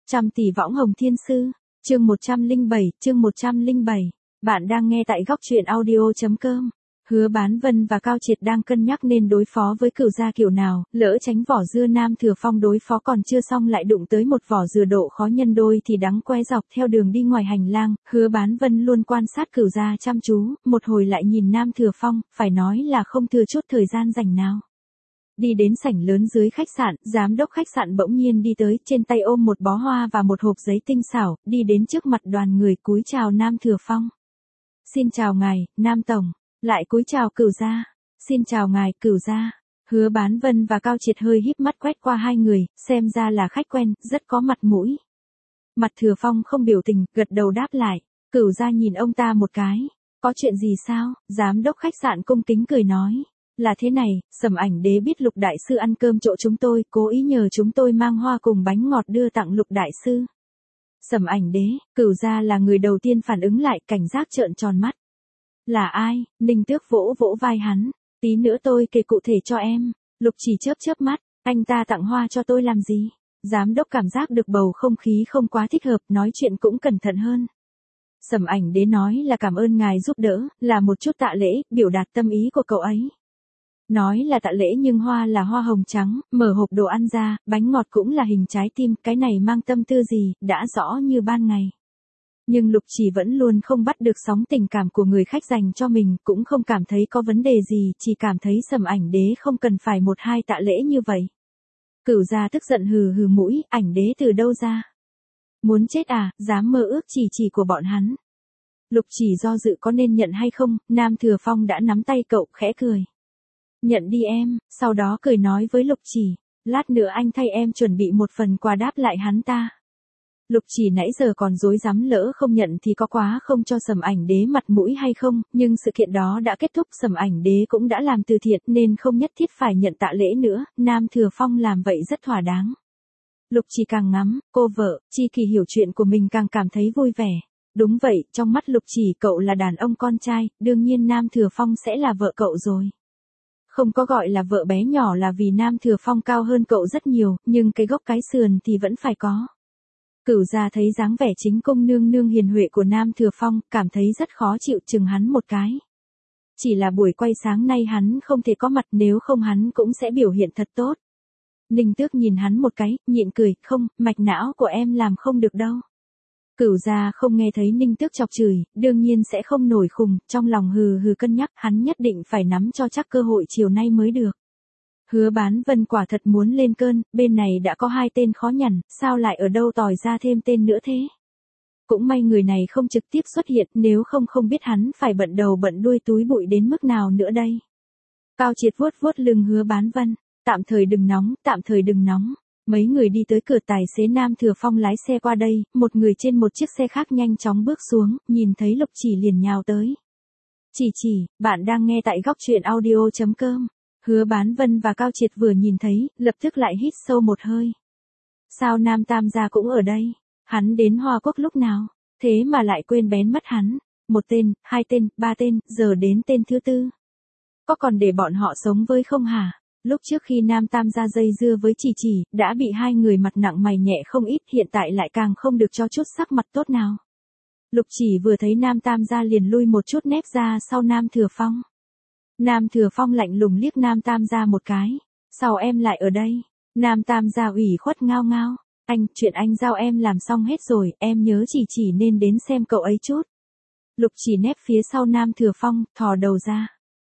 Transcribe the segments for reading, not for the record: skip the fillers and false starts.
Trăm tỷ võng hồng thiên sư, chương 107. Bạn đang nghe tại góc truyện audio.com. Hứa Bán Vân và Cao Triệt đang cân nhắc nên đối phó với Cửu gia kiểu nào, lỡ tránh vỏ dưa Nam Thừa Phong đối phó còn chưa xong lại đụng tới một vỏ dừa độ khó nhân đôi thì đắng que dọc theo đường đi ngoài hành lang. Hứa Bán Vân luôn quan sát Cửu gia chăm chú, một hồi lại nhìn Nam Thừa Phong, phải nói là không thừa chút thời gian rảnh nào. Đi đến sảnh lớn dưới khách sạn, giám đốc khách sạn bỗng nhiên đi tới, trên tay ôm một bó hoa và một hộp giấy tinh xảo, đi đến trước mặt đoàn người cúi chào Nam Thừa Phong. Xin chào ngài, Nam Tổng. Lại cúi chào Cửu gia. Xin chào ngài, Cửu gia. Hứa Bán Vân và Cao Triệt hơi híp mắt quét qua hai người, xem ra là khách quen, rất có mặt mũi. Mặt Thừa Phong không biểu tình, gật đầu đáp lại. Cửu gia nhìn ông ta một cái. Có chuyện gì sao? Giám đốc khách sạn cung kính cười nói. Là thế này, Sầm Ảnh Đế biết Lục đại sư ăn cơm chỗ chúng tôi, cố ý nhờ chúng tôi mang hoa cùng bánh ngọt đưa tặng Lục đại sư. Sầm Ảnh Đế, Cửu gia là người đầu tiên phản ứng lại, cảnh giác trợn tròn mắt. Là ai? Ninh Tước vỗ vỗ vai hắn. Tí nữa tôi kể cụ thể cho em. Lục Chỉ chớp mắt, anh ta tặng hoa cho tôi làm gì? Giám đốc cảm giác được bầu không khí không quá thích hợp, nói chuyện cũng cẩn thận hơn. Sầm Ảnh Đế nói là cảm ơn ngài giúp đỡ, là một chút tạ lễ, biểu đạt tâm ý của cậu ấy. Nói là tạ lễ nhưng hoa là hoa hồng trắng, mở hộp đồ ăn ra, bánh ngọt cũng là hình trái tim, cái này mang tâm tư gì, đã rõ như ban ngày. Nhưng Lục Chỉ vẫn luôn không bắt được sóng tình cảm của người khách dành cho mình, cũng không cảm thấy có vấn đề gì, chỉ cảm thấy Sầm Ảnh Đế không cần phải một hai tạ lễ như vậy. Cửu gia tức giận hừ hừ mũi, Ảnh Đế từ đâu ra? Muốn chết à, dám mơ ước chỉ của bọn hắn. Lục Chỉ do dự có nên nhận hay không, Nam Thừa Phong đã nắm tay cậu, khẽ cười. Nhận đi em, sau đó cười nói với Lục Chỉ, lát nữa anh thay em chuẩn bị một phần quà đáp lại hắn ta. Lục Chỉ nãy giờ còn dối rắm lỡ không nhận thì có quá không cho Sầm Ảnh Đế mặt mũi hay không, nhưng sự kiện đó đã kết thúc, Sầm Ảnh Đế cũng đã làm từ thiện nên không nhất thiết phải nhận tạ lễ nữa, Nam Thừa Phong làm vậy rất thỏa đáng. Lục Chỉ càng ngắm, cô vợ, Chi Kỳ hiểu chuyện của mình càng cảm thấy vui vẻ. Đúng vậy, trong mắt Lục Chỉ cậu là đàn ông con trai, đương nhiên Nam Thừa Phong sẽ là vợ cậu rồi. Không có gọi là vợ bé nhỏ là vì Nam Thừa Phong cao hơn cậu rất nhiều, nhưng cái gốc cái sườn thì vẫn phải có. Cửu gia thấy dáng vẻ chính cung nương nương hiền huệ của Nam Thừa Phong, cảm thấy rất khó chịu, chừng hắn một cái. Chỉ là buổi quay sáng nay hắn không thể có mặt, nếu không hắn cũng sẽ biểu hiện thật tốt. Ninh Tước nhìn hắn một cái, nhịn cười, không, mạch não của em làm không được đâu. Cửu gia không nghe thấy Ninh Tước chọc chửi, đương nhiên sẽ không nổi khùng, trong lòng hừ hừ cân nhắc, hắn nhất định phải nắm cho chắc cơ hội chiều nay mới được. Hứa Bán Vân quả thật muốn lên cơn, bên này đã có hai tên khó nhằn, sao lại ở đâu tòi ra thêm tên nữa thế? Cũng may người này không trực tiếp xuất hiện, nếu không biết hắn phải bận đầu bận đuôi túi bụi đến mức nào nữa đây. Cao Triệt vuốt vuốt lưng Hứa Bán Vân, tạm thời đừng nóng. Mấy người đi tới cửa, tài xế Nam Thừa Phong lái xe qua đây, một người trên một chiếc xe khác nhanh chóng bước xuống, nhìn thấy Lục Chỉ liền nhào tới. Chỉ, bạn đang nghe tại góc truyện audio.com. Hứa Bán Vân và Cao Triệt vừa nhìn thấy, lập tức lại hít sâu một hơi. Sao Nam Tam gia cũng ở đây? Hắn đến Hoa Quốc lúc nào? Thế mà lại quên bén mất hắn. Một tên, hai tên, ba tên, giờ đến tên thứ tư. Có còn để bọn họ sống với không hả? Lúc trước khi Nam Tam gia dây dưa với Chỉ, đã bị hai người mặt nặng mày nhẹ không ít, hiện tại lại càng không được cho chút sắc mặt tốt nào. Lục Chỉ vừa thấy Nam Tam gia liền lui một chút nép ra sau Nam Thừa Phong. Nam Thừa Phong lạnh lùng liếc Nam Tam gia một cái. Sao em lại ở đây? Nam Tam gia ủy khuất ngao ngao. Chuyện anh giao em làm xong hết rồi, em nhớ chỉ nên đến xem cậu ấy chút. Lục Chỉ nép phía sau Nam Thừa Phong, thò đầu ra.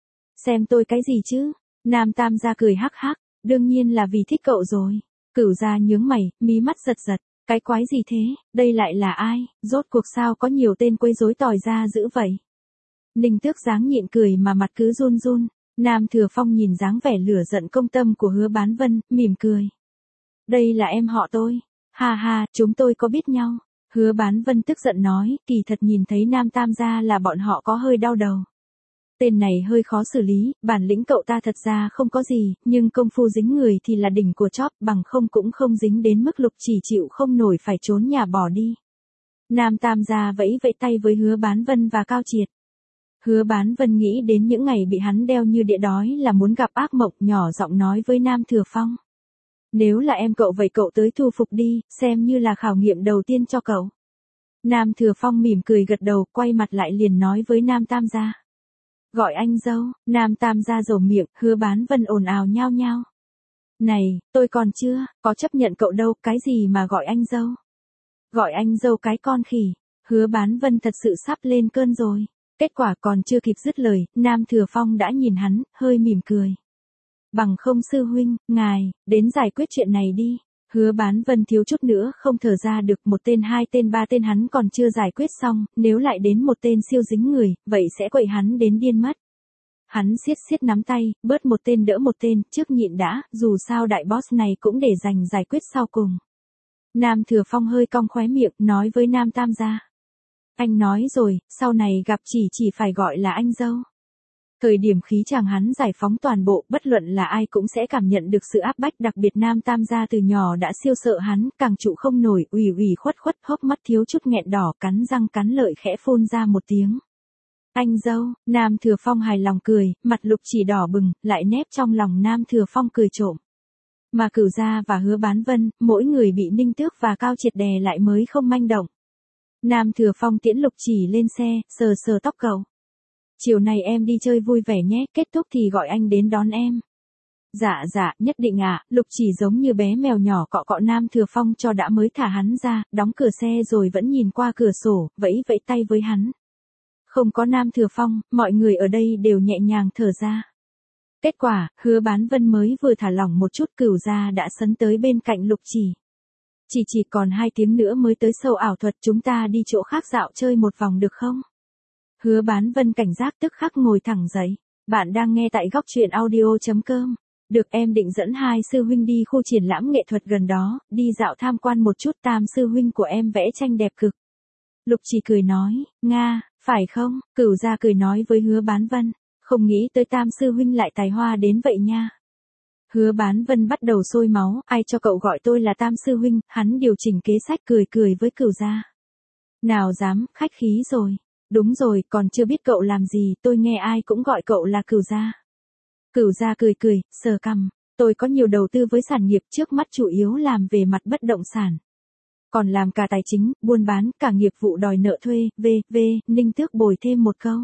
Xem tôi cái gì chứ? Nam Tam gia cười hắc hắc, đương nhiên là vì thích cậu rồi. Cửu gia nhướng mày, mí mắt giật giật, cái quái gì thế, đây lại là ai, rốt cuộc sao có nhiều tên quấy rối tỏi ra dữ vậy. Ninh Tước dáng nhịn cười mà mặt cứ run run, Nam Thừa Phong nhìn dáng vẻ lửa giận công tâm của Hứa Bán Vân, mỉm cười. Đây là em họ tôi, ha, chúng tôi có biết nhau. Hứa Bán Vân tức giận nói, kỳ thật nhìn thấy Nam Tam gia là bọn họ có hơi đau đầu. Tên này hơi khó xử lý, bản lĩnh cậu ta thật ra không có gì, nhưng công phu dính người thì là đỉnh của chóp, bằng không cũng không dính đến mức Lục Chỉ chịu không nổi phải trốn nhà bỏ đi. Nam Tam gia vẫy tay với Hứa Bán Vân và Cao Triệt. Hứa Bán Vân nghĩ đến những ngày bị hắn đeo như đĩa đói là muốn gặp ác mộng, nhỏ giọng nói với Nam Thừa Phong. Nếu là em cậu vậy cậu tới thu phục đi, xem như là khảo nghiệm đầu tiên cho cậu. Nam Thừa Phong mỉm cười gật đầu, quay mặt lại liền nói với Nam Tam gia. Gọi anh dâu, Nam Tam gia rầu miệng, Hứa Bán Vân ồn ào nhao nhao. Này, tôi còn chưa, có chấp nhận cậu đâu, cái gì mà gọi anh dâu? Gọi anh dâu cái con khỉ, Hứa Bán Vân thật sự sắp lên cơn rồi. Kết quả còn chưa kịp dứt lời, Nam Thừa Phong đã nhìn hắn, hơi mỉm cười. Bằng không sư huynh, ngài, đến giải quyết chuyện này đi. Hứa Bán Vân thiếu chút nữa không thở ra được, một tên hai tên ba tên hắn còn chưa giải quyết xong, nếu lại đến một tên siêu dính người, vậy sẽ quậy hắn đến điên mất. Hắn siết siết nắm tay, bớt một tên đỡ một tên, trước nhịn đã, dù sao đại boss này cũng để dành giải quyết sau cùng. Nam Thừa Phong hơi cong khóe miệng, nói với Nam Tam gia. Anh nói rồi, sau này gặp chỉ phải gọi là anh dâu. Thời điểm khí chàng hắn giải phóng toàn bộ, bất luận là ai cũng sẽ cảm nhận được sự áp bách, đặc biệt Nam Tam gia từ nhỏ đã siêu sợ hắn, càng trụ không nổi, ủy khuất, hốc mắt thiếu chút nghẹn đỏ, cắn răng cắn lợi khẽ phun ra một tiếng. Anh dâu, Nam Thừa Phong hài lòng cười, mặt Lục Chỉ đỏ bừng, lại nép trong lòng Nam Thừa Phong cười trộm. Mà Cửu Gia và Hứa Bán Vân, mỗi người bị Ninh Tước và Cao Triệt đè lại mới không manh động. Nam Thừa Phong tiễn Lục Chỉ lên xe, sờ tóc cậu. Chiều nay em đi chơi vui vẻ nhé, kết thúc thì gọi anh đến đón em. Dạ, nhất định ạ, Lục Chỉ giống như bé mèo nhỏ cọ Nam Thừa Phong cho đã mới thả hắn ra, đóng cửa xe rồi vẫn nhìn qua cửa sổ, vẫy tay với hắn. Không có Nam Thừa Phong, mọi người ở đây đều nhẹ nhàng thở ra. Kết quả, Hứa Bán Vân mới vừa thả lỏng một chút, Cửu Gia đã sấn tới bên cạnh Lục Chỉ. Chỉ còn 2 tiếng nữa mới tới sâu ảo thuật, chúng ta đi chỗ khác dạo chơi một vòng được không? Hứa Bán Vân cảnh giác tức khắc ngồi thẳng dậy. Bạn đang nghe tại góc truyện audio.com. Được, em định dẫn 2 sư huynh đi khu triển lãm nghệ thuật gần đó, đi dạo tham quan một chút, Tam sư huynh của em vẽ tranh đẹp cực. Lục Chỉ cười nói, Nga, phải không? Cửu Gia cười nói với Hứa Bán Vân, không nghĩ tới Tam sư huynh lại tài hoa đến vậy nha. Hứa Bán Vân bắt đầu sôi máu, ai cho cậu gọi tôi là Tam sư huynh, hắn điều chỉnh kế sách cười với Cửu Gia. Nào dám, khách khí rồi. Đúng rồi, còn chưa biết cậu làm gì, tôi nghe ai cũng gọi cậu là Cửu Gia. Cửu Gia cười, sờ cằm, tôi có nhiều đầu tư với sản nghiệp, trước mắt chủ yếu làm về mặt bất động sản. Còn làm cả tài chính, buôn bán, cả nghiệp vụ đòi nợ thuê, Ninh Tước bồi thêm một câu.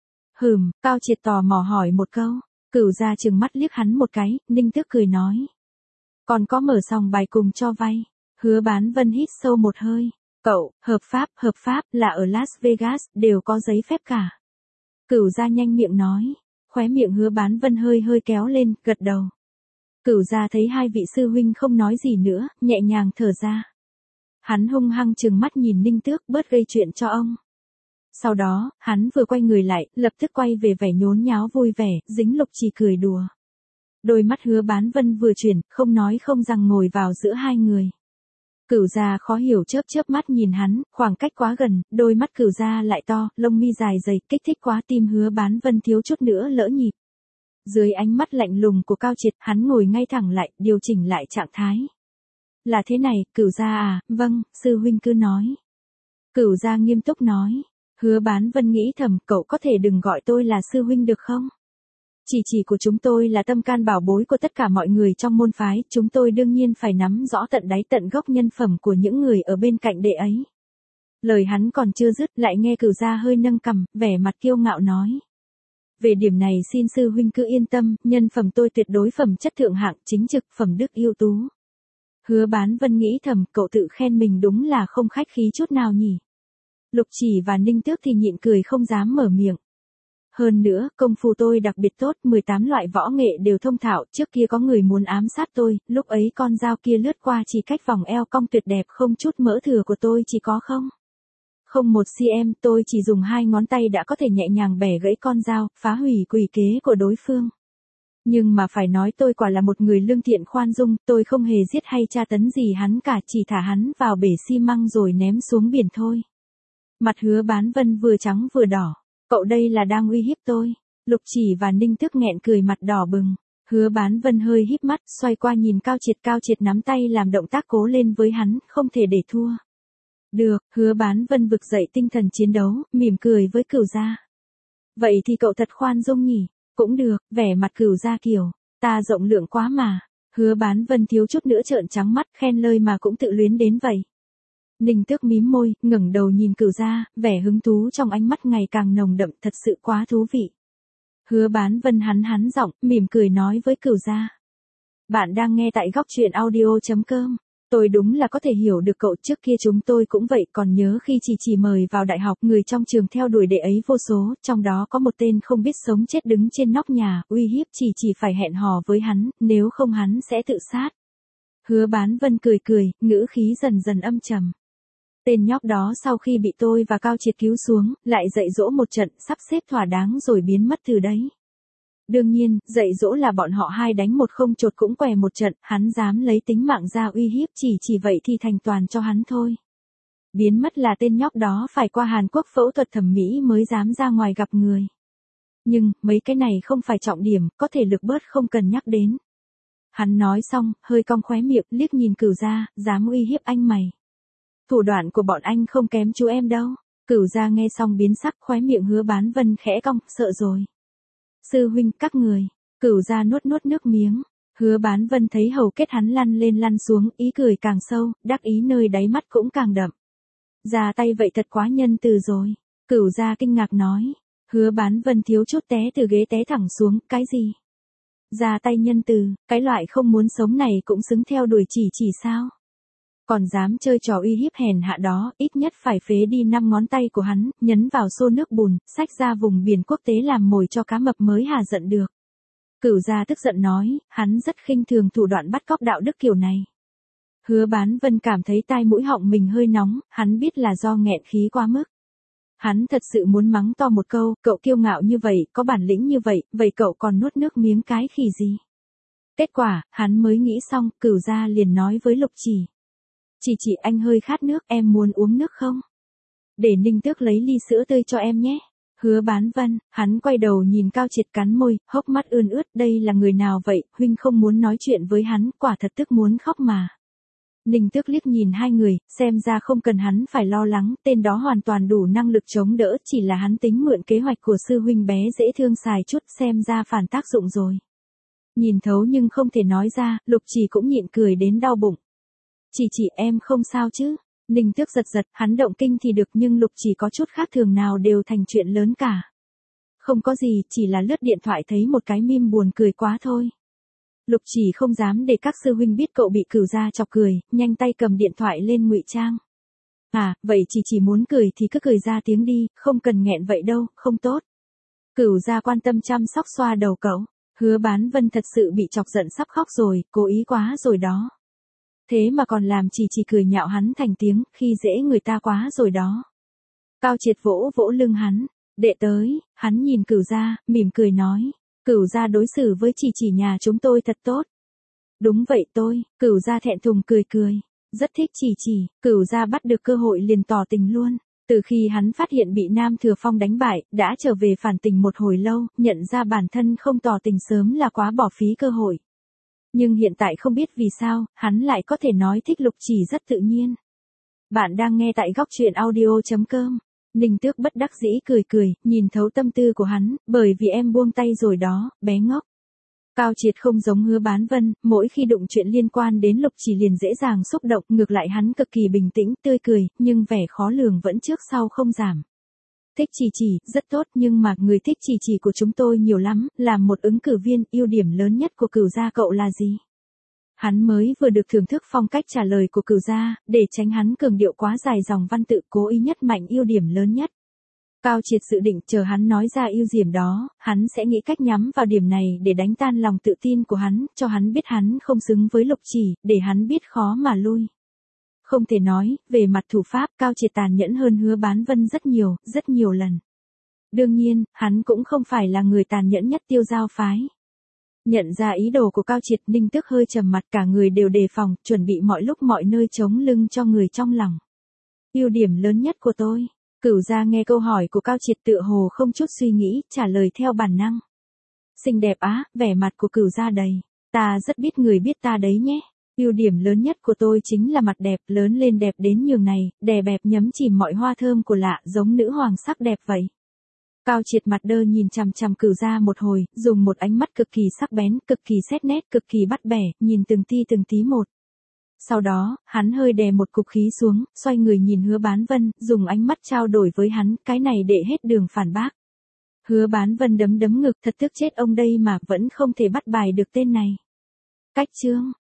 Cao Triệt tò mò hỏi một câu. Cửu Gia trừng mắt liếc hắn một cái, Ninh Tước cười nói. Còn có mở sòng bài cùng cho vay. Hứa Bán Vân hít sâu một hơi. Cậu, hợp pháp, là ở Las Vegas, đều có giấy phép cả. Cửu Gia nhanh miệng nói. Khóe miệng Hứa Bán Vân hơi kéo lên, gật đầu. Cửu Gia thấy 2 vị sư huynh không nói gì nữa, nhẹ nhàng thở ra. Hắn hung hăng trừng mắt nhìn Ninh Tước, bớt gây chuyện cho ông. Sau đó, hắn vừa quay người lại, lập tức quay về vẻ nhốn nháo vui vẻ, dính Lục Chỉ cười đùa. Đôi mắt Hứa Bán Vân vừa chuyển, không nói không rằng ngồi vào giữa 2 người. Cửu Gia khó hiểu chớp mắt nhìn hắn, khoảng cách quá gần, đôi mắt Cửu Gia lại to, lông mi dài dày, kích thích quá, tim Hứa Bán Vân thiếu chút nữa lỡ nhịp. Dưới ánh mắt lạnh lùng của Cao Triệt, hắn ngồi ngay thẳng lại, điều chỉnh lại trạng thái. Là thế này, Cửu Gia à, vâng, sư huynh cứ nói. Cửu Gia nghiêm túc nói. Hứa Bán Vân nghĩ thầm, cậu có thể đừng gọi tôi là sư huynh được không? Chỉ của chúng tôi là tâm can bảo bối của tất cả mọi người trong môn phái, chúng tôi đương nhiên phải nắm rõ tận đáy tận gốc nhân phẩm của những người ở bên cạnh đệ ấy. Lời hắn còn chưa dứt, lại nghe Cửu Gia hơi nâng cằm, vẻ mặt kiêu ngạo nói. Về điểm này xin sư huynh cứ yên tâm, nhân phẩm tôi tuyệt đối phẩm chất thượng hạng, chính trực, phẩm đức ưu tú. Hứa Bán Vân nghĩ thầm, cậu tự khen mình đúng là không khách khí chút nào nhỉ. Lục Chỉ và Ninh Tước thì nhịn cười không dám mở miệng. Hơn nữa, công phu tôi đặc biệt tốt, 18 loại võ nghệ đều thông thạo, trước kia có người muốn ám sát tôi, lúc ấy con dao kia lướt qua chỉ cách vòng eo cong tuyệt đẹp, không chút mỡ thừa của tôi chỉ có 0,1 cm, tôi chỉ dùng 2 ngón tay đã có thể nhẹ nhàng bẻ gãy con dao, phá hủy quỷ kế của đối phương. Nhưng mà phải nói tôi quả là một người lương thiện khoan dung, tôi không hề giết hay tra tấn gì hắn cả, chỉ thả hắn vào bể xi măng rồi ném xuống biển thôi. Mặt Hứa Bán Vân vừa trắng vừa đỏ. Cậu đây là đang uy hiếp tôi. Lục Chỉ và Ninh Tước nghẹn cười mặt đỏ bừng. Hứa Bán Vân hơi híp mắt, xoay qua nhìn Cao Triệt nắm tay làm động tác cố lên với hắn, không thể để thua. Được, Hứa Bán Vân vực dậy tinh thần chiến đấu, mỉm cười với Cửu Gia. Vậy thì cậu thật khoan dung nhỉ? Cũng được, vẻ mặt Cửu Gia kiểu, ta rộng lượng quá mà. Hứa Bán Vân thiếu chút nữa trợn trắng mắt, khen lời mà cũng tự luyến đến vậy. Ninh Tước mím môi, ngẩng đầu nhìn Cửu Gia, vẻ hứng thú trong ánh mắt ngày càng nồng đậm, thật sự quá thú vị. Hứa Bán Vân hắn giọng, mỉm cười nói với Cửu Gia. Bạn đang nghe tại góc truyện audio.com. Tôi đúng là có thể hiểu được cậu, trước kia chúng tôi cũng vậy, còn nhớ khi chỉ mời vào đại học, người trong trường theo đuổi đệ ấy vô số, trong đó có một tên không biết sống chết đứng trên nóc nhà, uy hiếp chỉ phải hẹn hò với hắn, nếu không hắn sẽ tự sát. Hứa Bán Vân cười, ngữ khí dần âm trầm. Tên nhóc đó sau khi bị tôi và Cao Triệt cứu xuống, lại dạy dỗ một trận, sắp xếp thỏa đáng rồi biến mất từ đấy. Đương nhiên, dạy dỗ là bọn họ hai đánh một không chột cũng què một trận, hắn dám lấy tính mạng ra uy hiếp, chỉ vậy thì thành toàn cho hắn thôi. Biến mất là tên nhóc đó phải qua Hàn Quốc phẫu thuật thẩm mỹ mới dám ra ngoài gặp người. Nhưng, mấy cái này không phải trọng điểm, có thể lực bớt không cần nhắc đến. Hắn nói xong, hơi cong khóe miệng, liếc nhìn Cửu Gia, dám uy hiếp anh mày. Thủ đoạn của bọn anh không kém chú em đâu. Cửu Gia nghe xong biến sắc, khóe miệng Hứa Bán Vân khẽ cong, sợ rồi. Sư huynh, các người. Cửu Gia nuốt nước miếng. Hứa Bán Vân thấy hầu kết hắn lăn lên lăn xuống, ý cười càng sâu, đắc ý nơi đáy mắt cũng càng đậm. Ra tay vậy thật quá nhân từ rồi. Cửu Gia kinh ngạc nói. Hứa Bán Vân thiếu chút té từ ghế té thẳng xuống, cái gì? Ra tay nhân từ, cái loại không muốn sống này cũng xứng theo đuổi chỉ sao? Còn dám chơi trò uy hiếp hèn hạ đó, ít nhất phải phế đi 5 ngón tay của hắn, nhấn vào xô nước bùn, xách ra vùng biển quốc tế làm mồi cho cá mập mới hà giận được. Cửu Gia tức giận nói, hắn rất khinh thường thủ đoạn bắt cóc đạo đức kiểu này. Hứa Bán Vân cảm thấy tai mũi họng mình hơi nóng, hắn biết là do nghẹn khí quá mức. Hắn thật sự muốn mắng to một câu, cậu kiêu ngạo như vậy, có bản lĩnh như vậy, vậy cậu còn nuốt nước miếng cái khỉ gì? Kết quả, hắn mới nghĩ xong, Cửu Gia liền nói với Lục Chỉ. Chỉ anh hơi khát nước, em muốn uống nước không? Để Ninh Tước lấy ly sữa tươi cho em nhé. Hứa Bán Vân, hắn quay đầu nhìn Cao Triệt cắn môi, hốc mắt ươn ướt, đây là người nào vậy, huynh không muốn nói chuyện với hắn, quả thật tức muốn khóc mà. Ninh Tước liếc nhìn hai người, xem ra không cần hắn phải lo lắng, tên đó hoàn toàn đủ năng lực chống đỡ, chỉ là hắn tính mượn kế hoạch của sư huynh bé dễ thương xài chút, xem ra phản tác dụng rồi. Nhìn thấu nhưng không thể nói ra, Lục Chỉ cũng nhịn cười đến đau bụng. Chỉ em không sao chứ? Ninh Tước giật, hắn động kinh thì được nhưng Lục Chỉ có chút khác thường nào đều thành chuyện lớn cả. Không có gì, chỉ là lướt điện thoại thấy một cái meme buồn cười quá thôi. Lục Chỉ không dám để các sư huynh biết cậu bị Cửu Gia chọc cười, nhanh tay cầm điện thoại lên ngụy trang. À, vậy chỉ muốn cười thì cứ cười ra tiếng đi, không cần nghẹn vậy đâu, không tốt. Cửu Gia quan tâm chăm sóc xoa đầu cậu. Hứa Bán Vân thật sự bị chọc giận sắp khóc rồi, cố ý quá rồi đó. Thế mà còn làm chỉ cười nhạo hắn thành tiếng, khi dễ người ta quá rồi đó. Cao Triệt vỗ lưng hắn, đệ tới, hắn nhìn Cửu Gia, mỉm cười nói, Cửu Gia đối xử với chỉ nhà chúng tôi thật tốt. Đúng vậy tôi, Cửu Gia thẹn thùng cười, rất thích chỉ, Cửu Gia bắt được cơ hội liền tỏ tình luôn. Từ khi hắn phát hiện bị Nam Thừa Phong đánh bại, đã trở về phản tình một hồi lâu, nhận ra bản thân không tỏ tình sớm là quá bỏ phí cơ hội. Nhưng hiện tại không biết vì sao, hắn lại có thể nói thích Lục Chỉ rất tự nhiên. Bạn đang nghe tại góc truyện audio.com. Ninh Tước bất đắc dĩ cười, nhìn thấu tâm tư của hắn, bởi vì em buông tay rồi đó, bé ngốc. Cao Triệt không giống Hứa Bán Vân, mỗi khi đụng chuyện liên quan đến Lục Chỉ liền dễ dàng xúc động, ngược lại hắn cực kỳ bình tĩnh, tươi cười, nhưng vẻ khó lường vẫn trước sau không giảm. Thích chỉ, rất tốt, nhưng mà người thích chỉ của chúng tôi nhiều lắm, làm một ứng cử viên, ưu điểm lớn nhất của Cửu Gia cậu là gì? Hắn mới vừa được thưởng thức phong cách trả lời của Cửu Gia, để tránh hắn cường điệu quá dài dòng văn tự, cố ý nhất mạnh ưu điểm lớn nhất. Cao Triệt dự định chờ hắn nói ra ưu điểm đó, hắn sẽ nghĩ cách nhắm vào điểm này để đánh tan lòng tự tin của hắn, cho hắn biết hắn không xứng với Lục Chỉ, để hắn biết khó mà lui. Không thể nói, về mặt thủ pháp, Cao Triệt tàn nhẫn hơn Hứa Bán Vân rất nhiều lần. Đương nhiên, hắn cũng không phải là người tàn nhẫn nhất Tiêu Giao phái. Nhận ra ý đồ của Cao Triệt, Ninh Tước hơi trầm mặt, cả người đều đề phòng, chuẩn bị mọi lúc mọi nơi chống lưng cho người trong lòng. Ưu điểm lớn nhất của tôi. Cửu Gia nghe câu hỏi của Cao Triệt tựa hồ không chút suy nghĩ, trả lời theo bản năng. Xinh đẹp á, vẻ mặt của Cửu Gia đầy. Ta rất biết người biết ta đấy nhé. Ưu điểm lớn nhất của tôi chính là mặt đẹp, lớn lên đẹp đến nhường này, đè bẹp nhấm chìm mọi hoa thơm của lạ, giống nữ hoàng sắc đẹp vậy. Cao Triệt mặt đơ nhìn chằm chằm Cửu Gia một hồi, dùng một ánh mắt cực kỳ sắc bén, cực kỳ xét nét, cực kỳ bắt bẻ, nhìn từng tí một. Sau đó, hắn hơi đè một cục khí xuống, xoay người nhìn Hứa Bán Vân, dùng ánh mắt trao đổi với hắn, cái này đệ hết đường phản bác. Hứa Bán Vân đấm ngực, thật tức chết ông đây mà vẫn không thể bắt bài được tên này. Cách chương.